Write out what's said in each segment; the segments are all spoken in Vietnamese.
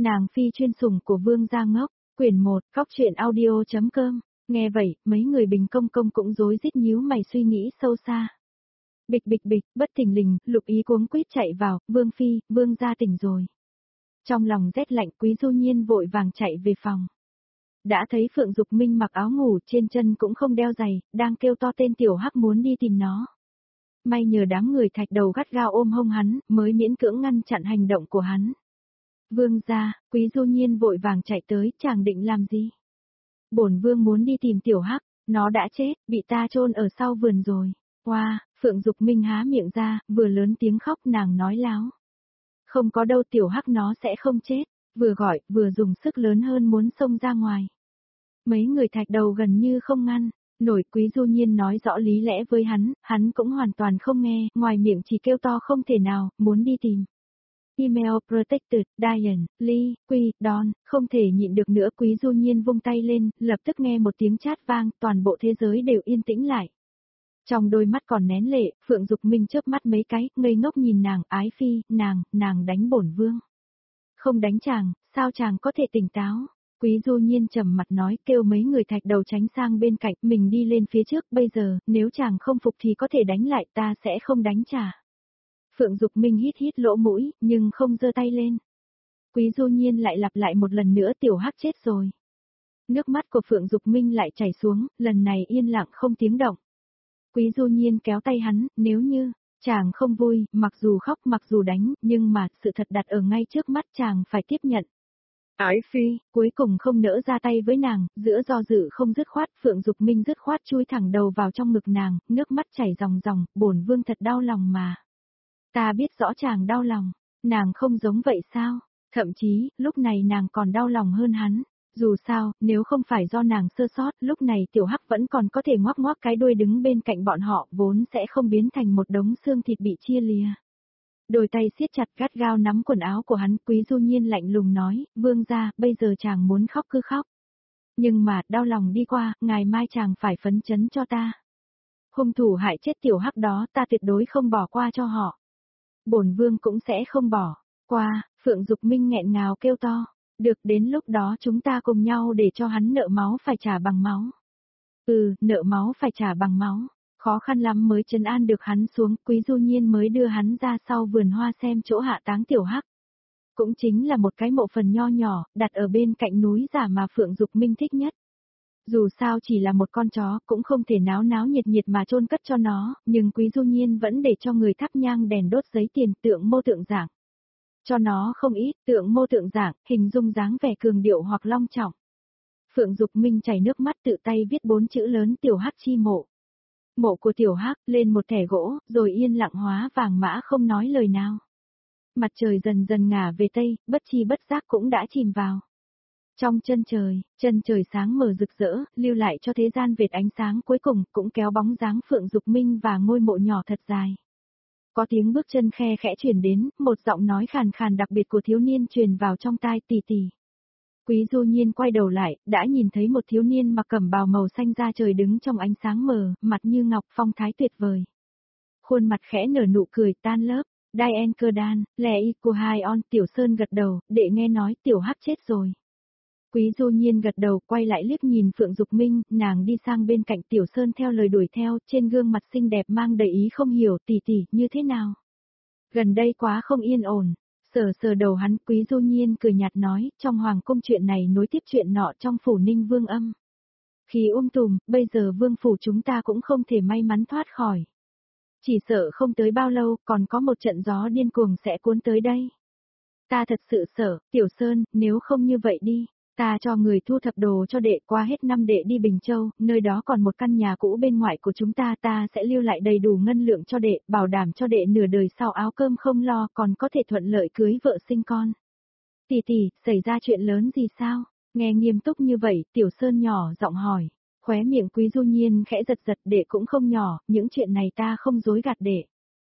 Nàng phi chuyên sủng của Vương gia ngốc, quyển 1, Cóc truyện audio.com. Nghe vậy, mấy người Bình Công Công cũng rối rít nhíu mày suy nghĩ sâu xa. Bịch bịch bịch, bất thình lình, Lục Ý cuống quýt chạy vào, Vương phi, Vương gia tỉnh rồi. Trong lòng rét lạnh, Quý Du Nhiên vội vàng chạy về phòng. Đã thấy Phượng Dục Minh mặc áo ngủ, trên chân cũng không đeo giày, đang kêu to tên Tiểu Hắc muốn đi tìm nó. May nhờ đám người Thạch Đầu gắt gao ôm hông hắn, mới miễn cưỡng ngăn chặn hành động của hắn. Vương gia, Quý Du Nhiên vội vàng chạy tới, chàng định làm gì? Bổn vương muốn đi tìm Tiểu Hắc, nó đã chết, bị ta chôn ở sau vườn rồi. Hoa, Phượng Dục Minh há miệng ra, vừa lớn tiếng khóc, nàng nói láo. Không có đâu, Tiểu Hắc nó sẽ không chết, vừa gọi, vừa dùng sức lớn hơn muốn xông ra ngoài. Mấy người Thạch Đầu gần như không ngăn, nổi. Quý Du Nhiên nói rõ lý lẽ với hắn cũng hoàn toàn không nghe, ngoài miệng chỉ kêu to không thể nào, muốn đi tìm. Email protected, Diane, Lee, Quy, Don, không thể nhịn được nữa. Quý Du Nhiên vung tay lên, lập tức nghe một tiếng chát vang, toàn bộ thế giới đều yên tĩnh lại. Trong đôi mắt còn nén lệ, Phượng Dục Minh chớp mắt mấy cái, ngây ngốc nhìn nàng, ái phi, nàng đánh bổn vương. Không đánh chàng, sao chàng có thể tỉnh táo? Quý Du Nhiên trầm mặt nói, kêu mấy người Thạch Đầu tránh sang bên cạnh, mình đi lên phía trước, bây giờ, nếu chàng không phục thì có thể đánh lại, ta sẽ không đánh trả. Phượng Dục Minh hít hít lỗ mũi, nhưng không giơ tay lên. Quý Du Nhiên lại lặp lại một lần nữa, Tiểu Hắc chết rồi. Nước mắt của Phượng Dục Minh lại chảy xuống, lần này yên lặng không tiếng động. Quý Du Nhiên kéo tay hắn, nếu như, chàng không vui, mặc dù khóc mặc dù đánh, nhưng mà, sự thật đặt ở ngay trước mắt chàng phải tiếp nhận. Ái phi, cuối cùng không nỡ ra tay với nàng, giữa do dự không dứt khoát, Phượng Dục Minh dứt khoát chui thẳng đầu vào trong ngực nàng, nước mắt chảy ròng ròng, bổn vương thật đau lòng mà. Ta biết rõ chàng đau lòng, nàng không giống vậy sao? Thậm chí, lúc này nàng còn đau lòng hơn hắn. Dù sao, nếu không phải do nàng sơ sót, lúc này Tiểu Hắc vẫn còn có thể ngoác ngoác cái đuôi đứng bên cạnh bọn họ, vốn sẽ không biến thành một đống xương thịt bị chia lìa. Đôi tay siết chặt gắt gao nắm quần áo của hắn. Quý Du Nhiên lạnh lùng nói, vương gia, bây giờ chàng muốn khóc cứ khóc. Nhưng mà, đau lòng đi qua, ngày mai chàng phải phấn chấn cho ta. Hung thủ hại chết Tiểu Hắc đó, ta tuyệt đối không bỏ qua cho họ. Bổn vương cũng sẽ không bỏ qua. Phượng Dục Minh nghẹn ngào kêu to. Được, đến lúc đó chúng ta cùng nhau để cho hắn nợ máu phải trả bằng máu. Nợ máu phải trả bằng máu. Khó khăn lắm mới trấn an được hắn xuống, Quý Du Nhiên mới đưa hắn ra sau vườn hoa xem chỗ hạ táng Tiểu Hắc. Cũng chính là một cái mộ phần nho nhỏ, đặt ở bên cạnh núi giả mà Phượng Dục Minh thích nhất. Dù sao chỉ là một con chó, cũng không thể náo náo nhiệt nhiệt mà chôn cất cho nó, nhưng Quý Du Nhiên vẫn để cho người thắp nhang đèn đốt giấy tiền tượng mô tượng dạng. Cho nó không ít, tượng mô tượng dạng, hình dung dáng vẻ cường điệu hoặc long trọng. Phượng Dục Minh chảy nước mắt tự tay viết 4 chữ lớn Tiểu Hắc chi mộ. Mộ của Tiểu Hắc, lên một thẻ gỗ, rồi yên lặng hóa vàng mã không nói lời nào. Mặt trời dần dần ngả về tây, bất chi bất giác cũng đã chìm vào. Trong chân trời sáng mờ rực rỡ, lưu lại cho thế gian vệt ánh sáng cuối cùng, cũng kéo bóng dáng Phượng Dục Minh và ngôi mộ nhỏ thật dài. Có tiếng bước chân khe khẽ truyền đến, một giọng nói khàn khàn đặc biệt của thiếu niên truyền vào trong tai, tỷ tỷ. Quý Du Nhiên quay đầu lại, đã nhìn thấy một thiếu niên mặc cẩm bào màu xanh da trời đứng trong ánh sáng mờ, mặt như ngọc, phong thái tuyệt vời. Khuôn mặt khẽ nở nụ cười tan lớp, Diane Cơ Đan, Lệ Y của Hai On. Tiểu Sơn gật đầu, đệ nghe nói Tiểu Hắc chết rồi. Quý Du Nhiên gật đầu, quay lại liếc nhìn Phượng Dục Minh, nàng đi sang bên cạnh Tiểu Sơn theo lời đuổi theo, trên gương mặt xinh đẹp mang đầy ý không hiểu, tỷ tỷ, như thế nào? Gần đây quá không yên ổn. Sờ đầu hắn, Quý Du Nhiên cười nhạt nói, trong hoàng cung chuyện này nối tiếp chuyện nọ trong phủ Ninh Vương Âm. Khi tùm, bây giờ vương phủ chúng ta cũng không thể may mắn thoát khỏi. Chỉ sợ không tới bao lâu, còn có một trận gió điên cuồng sẽ cuốn tới đây. Ta thật sự sợ, Tiểu Sơn, nếu không như vậy đi. Ta cho người thu thập đồ cho đệ, qua hết năm đệ đi Bình Châu, nơi đó còn một căn nhà cũ bên ngoài của chúng ta sẽ lưu lại đầy đủ ngân lượng cho đệ, bảo đảm cho đệ nửa đời sau áo cơm không lo, còn có thể thuận lợi cưới vợ sinh con. Tỷ tỷ, xảy ra chuyện lớn gì sao? Nghe nghiêm túc như vậy, Tiểu Sơn nhỏ giọng hỏi. Khóe miệng Quý Du Nhiên khẽ giật giật, đệ cũng không nhỏ, những chuyện này ta không dối gạt đệ.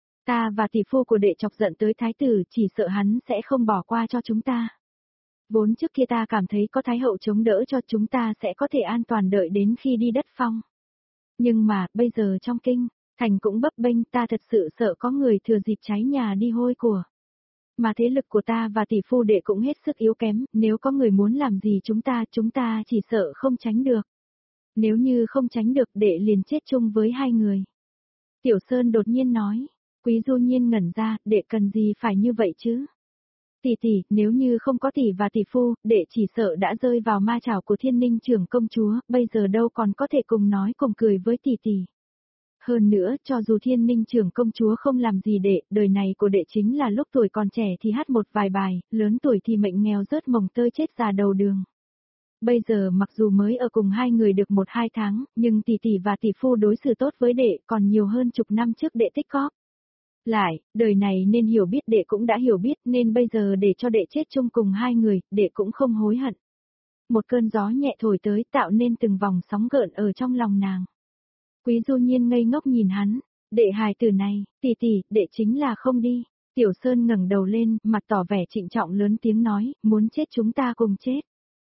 Ta và tỷ phu của đệ chọc giận tới thái tử, chỉ sợ hắn sẽ không bỏ qua cho chúng ta. Vốn trước kia ta cảm thấy có Thái hậu chống đỡ cho chúng ta sẽ có thể an toàn đợi đến khi đi đất phong. Nhưng mà, bây giờ trong kinh, thành cũng bấp bênh, ta thật sự sợ có người thừa dịp cháy nhà đi hôi của. Mà thế lực của ta và tỷ phu đệ cũng hết sức yếu kém, nếu có người muốn làm gì chúng ta chỉ sợ không tránh được. Nếu như không tránh được đệ liền chết chung với hai người. Tiểu Sơn đột nhiên nói, Quý Du Nhiên ngẩn ra, đệ cần gì phải như vậy chứ? Tỷ, nếu như không có tỷ và tỷ phu, đệ chỉ sợ đã rơi vào ma chảo của Thiên Ninh trưởng công chúa, bây giờ đâu còn có thể cùng nói cùng cười với tỷ. Hơn nữa, cho dù Thiên Ninh trưởng công chúa không làm gì đệ, đời này của đệ chính là lúc tuổi còn trẻ thì hát một vài bài, lớn tuổi thì mệnh nghèo rớt mồng tơi chết già đầu đường. Bây giờ mặc dù mới ở cùng hai người được 1-2 tháng, nhưng tỷ và tỷ phu đối xử tốt với đệ còn nhiều hơn chục năm trước đệ tích cóp. Lại, đời này nên hiểu biết đệ cũng đã hiểu biết nên bây giờ để cho đệ chết chung cùng hai người, đệ cũng không hối hận. Một cơn gió nhẹ thổi tới tạo nên từng vòng sóng gợn ở trong lòng nàng. Quý Du Nhiên ngây ngốc nhìn hắn, đệ hài tử này, tỷ, đệ chính là không đi. Tiểu Sơn ngẩng đầu lên, mặt tỏ vẻ trịnh trọng lớn tiếng nói, muốn chết chúng ta cùng chết.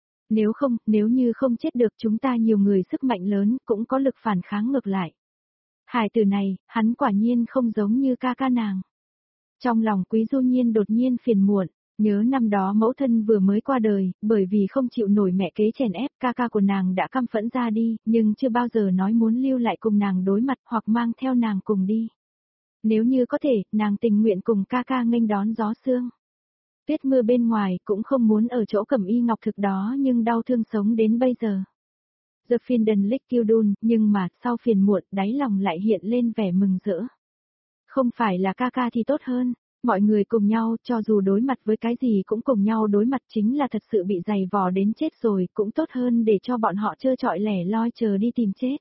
Nếu như không chết được chúng ta nhiều người sức mạnh lớn, cũng có lực phản kháng ngược lại. Hài tử này, hắn quả nhiên không giống như ca nàng. Trong lòng Quý Du Nhiên đột nhiên phiền muộn, nhớ năm đó mẫu thân vừa mới qua đời, bởi vì không chịu nổi mẹ kế chèn ép, ca của nàng đã căm phẫn ra đi, nhưng chưa bao giờ nói muốn lưu lại cùng nàng đối mặt hoặc mang theo nàng cùng đi. Nếu như có thể, nàng tình nguyện cùng ca nghênh đón gió sương. Tuyết mưa bên ngoài cũng không muốn ở chỗ Cẩm Y Ngọc Thực đó nhưng đau thương sống đến bây giờ. The Finden Lick Kildun, nhưng mà sau phiền muộn đáy lòng lại hiện lên vẻ mừng rỡ. Không phải là ca thì tốt hơn, mọi người cùng nhau cho dù đối mặt với cái gì cũng cùng nhau đối mặt chính là thật sự bị dày vò đến chết rồi cũng tốt hơn để cho bọn họ trơ trọi lẻ loi chờ đi tìm chết.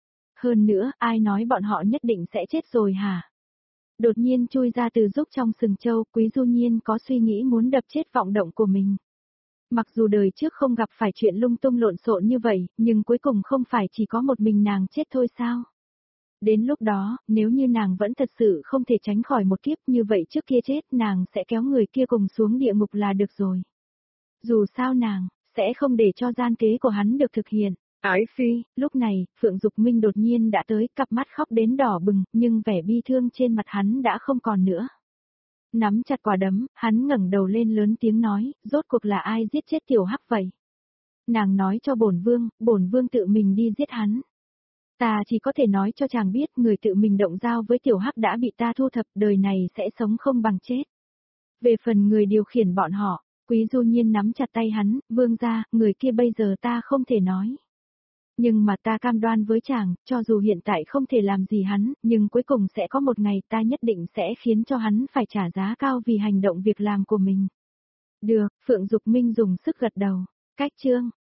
Hơn nữa, ai nói bọn họ nhất định sẽ chết rồi hả? Đột nhiên chui ra từ giúp trong sừng châu, Quý Du Nhiên có suy nghĩ muốn đập chết vọng động của mình. Mặc dù đời trước không gặp phải chuyện lung tung lộn xộn như vậy, nhưng cuối cùng không phải chỉ có một mình nàng chết thôi sao? Đến lúc đó, nếu như nàng vẫn thật sự không thể tránh khỏi một kiếp như vậy trước kia chết, nàng sẽ kéo người kia cùng xuống địa ngục là được rồi. Dù sao nàng, sẽ không để cho gian kế của hắn được thực hiện. Ái phi, lúc này, Phượng Dục Minh đột nhiên đã tới, cặp mắt khóc đến đỏ bừng, nhưng vẻ bi thương trên mặt hắn đã không còn nữa. Nắm chặt quả đấm, hắn ngẩng đầu lên lớn tiếng nói, rốt cuộc là ai giết chết tiểu hắc vậy? Nàng nói cho bổn vương tự mình đi giết hắn. Ta chỉ có thể nói cho chàng biết người tự mình động dao với tiểu hắc đã bị ta thu thập, đời này sẽ sống không bằng chết. Về phần người điều khiển bọn họ, Quý Du Nhiên nắm chặt tay hắn, vương gia, người kia bây giờ ta không thể nói. Nhưng mà ta cam đoan với chàng, cho dù hiện tại không thể làm gì hắn, nhưng cuối cùng sẽ có một ngày ta nhất định sẽ khiến cho hắn phải trả giá cao vì hành động việc làm của mình. Được, Phượng Dục Minh dùng sức gật đầu. Cách chương